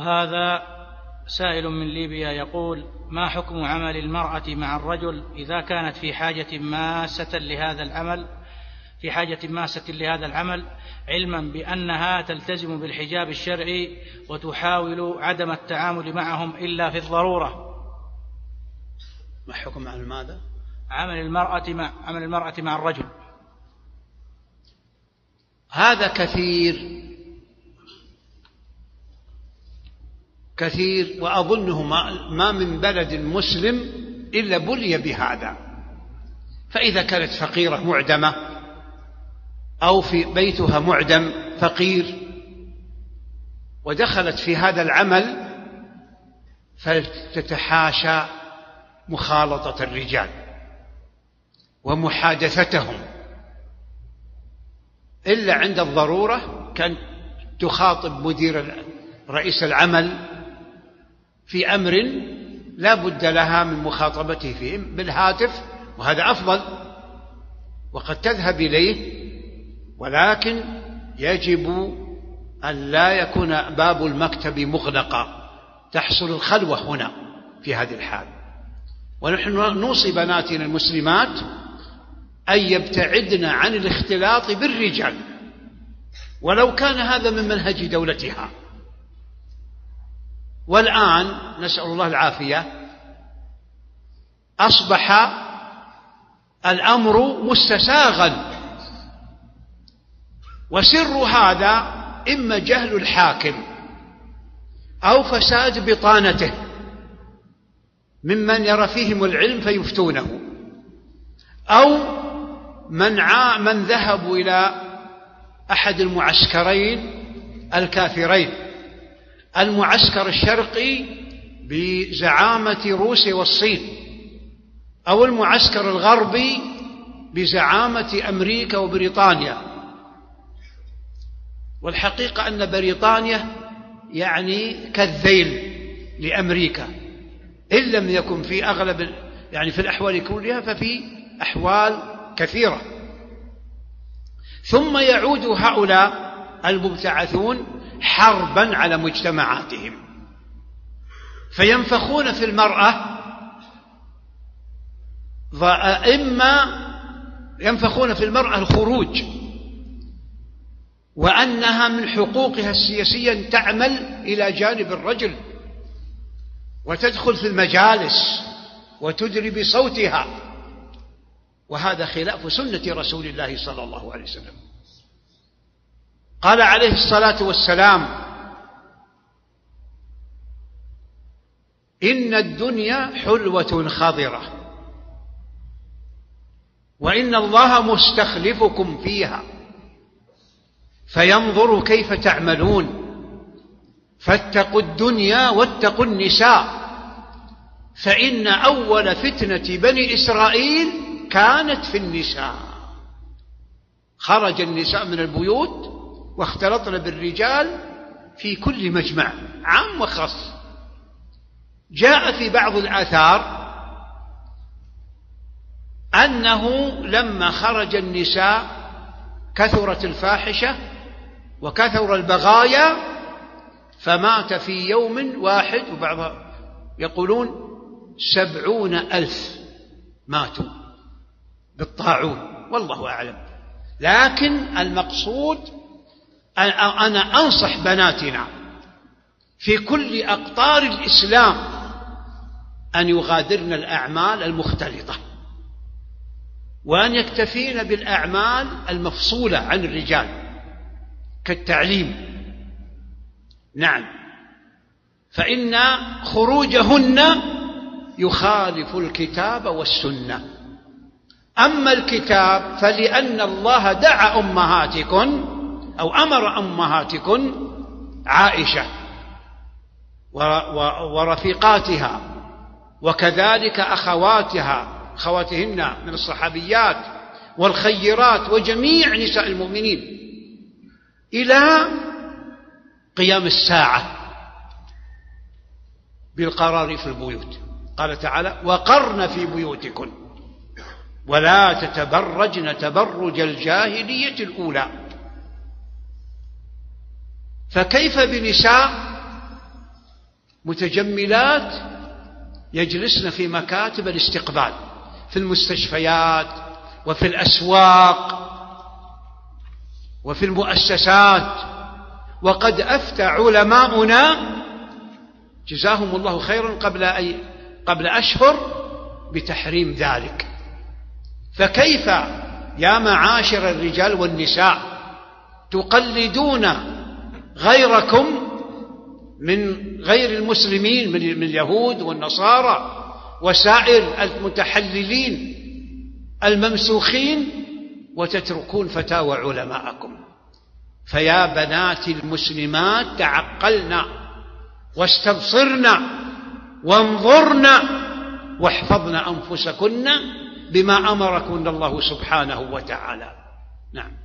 هذا سائل من ليبيا يقول: ما حكم عمل المرأة مع الرجل إذا كانت في حاجة ماسة لهذا العمل علما بأنها تلتزم بالحجاب الشرعي وتحاول عدم التعامل معهم إلا في الضرورة؟ ما حكم عن ماذا؟ عمل المرأة مع الرجل. هذا كثير، وأظنه ما من بلد مسلم إلا بلي بهذا. فإذا كانت فقيرة معدمة أو في بيتها معدم فقير ودخلت في هذا العمل فلتتحاشى مخالطة الرجال ومحادثتهم، إلا عند الضرورة كان تخاطب رئيس العمل في أمر لا بد لها من مخاطبته فيه بالهاتف، وهذا أفضل، وقد تذهب إليه، ولكن يجب أن لا يكون باب المكتب مغلقا، تحصل الخلوة هنا في هذه الحال. ونحن نوصي بناتنا المسلمات أن يبتعدن عن الاختلاط بالرجال ولو كان هذا من منهج دولتها. والآن نسأل الله العافية أصبح الأمر مستساغا، وسر هذا إما جهل الحاكم أو فساد بطانته ممن يرى فيهم العلم فيفتونه، أو من ذهبوا إلى أحد المعسكرين الكافرين، المعسكر الشرقي بزعامة روسيا والصين، أو المعسكر الغربي بزعامة أمريكا وبريطانيا. والحقيقة أن بريطانيا يعني كالذيل لأمريكا، إن لم يكن في أغلب في الأحوال كلها ففي أحوال كثيرة. ثم يعود هؤلاء المبتعثون حربا على مجتمعاتهم، فينفخون في المرأة، إما ينفخون في المرأة الخروج وأنها من حقوقها السياسية أن تعمل إلى جانب الرجل وتدخل في المجالس وتدري بصوتها، وهذا خلاف سنة رسول الله صلى الله عليه وسلم. قال عليه الصلاة والسلام: إن الدنيا حلوة خضرة وإن الله مستخلفكم فيها فينظر كيف تعملون، فاتقوا الدنيا واتقوا النساء، فإن أول فتنة بني إسرائيل كانت في النساء. خرج النساء من البيوت واختلطن بالرجال في كل مجمع، عام وخاص. جاء في بعض الآثار أنه لما خرج النساء كثرت الفاحشة وكثر البغايا، فمات في يوم واحد، وبعض يقولون 70,000 ماتوا بالطاعون، والله أعلم. لكن المقصود أنا أنصح بناتنا في كل أقطار الإسلام أن يغادرن الأعمال المختلطة وأن يكتفين بالأعمال المفصولة عن الرجال كالتعليم. نعم، فإن خروجهن يخالف الكتاب والسنة. أما الكتاب فلأن الله دعا أمهاتكن أو أمر أمهاتكن عائشة ورفيقاتها وكذلك أخواتهن من الصحابيات والخيرات وجميع نساء المؤمنين إلى قيام الساعة بالقرار في البيوت. قال تعالى: وقرن في بيوتكن ولا تتبرجن تبرج الجاهلية الأولى. فكيف بنساء متجملات يجلسن في مكاتب الاستقبال في المستشفيات وفي الأسواق وفي المؤسسات. وقد أفتى علماؤنا جزاهم الله خيرا قبل أشهر بتحريم ذلك. فكيف يا معاشر الرجال والنساء تقلدون غيركم من غير المسلمين من اليهود والنصارى وسائر المتحللين الممسوخين وتتركون فتاوى علماءكم؟ فيا بنات المسلمات تعقلنا واستبصرنا وانظرنا واحفظن أنفسكن بما أمركن الله سبحانه وتعالى. نعم.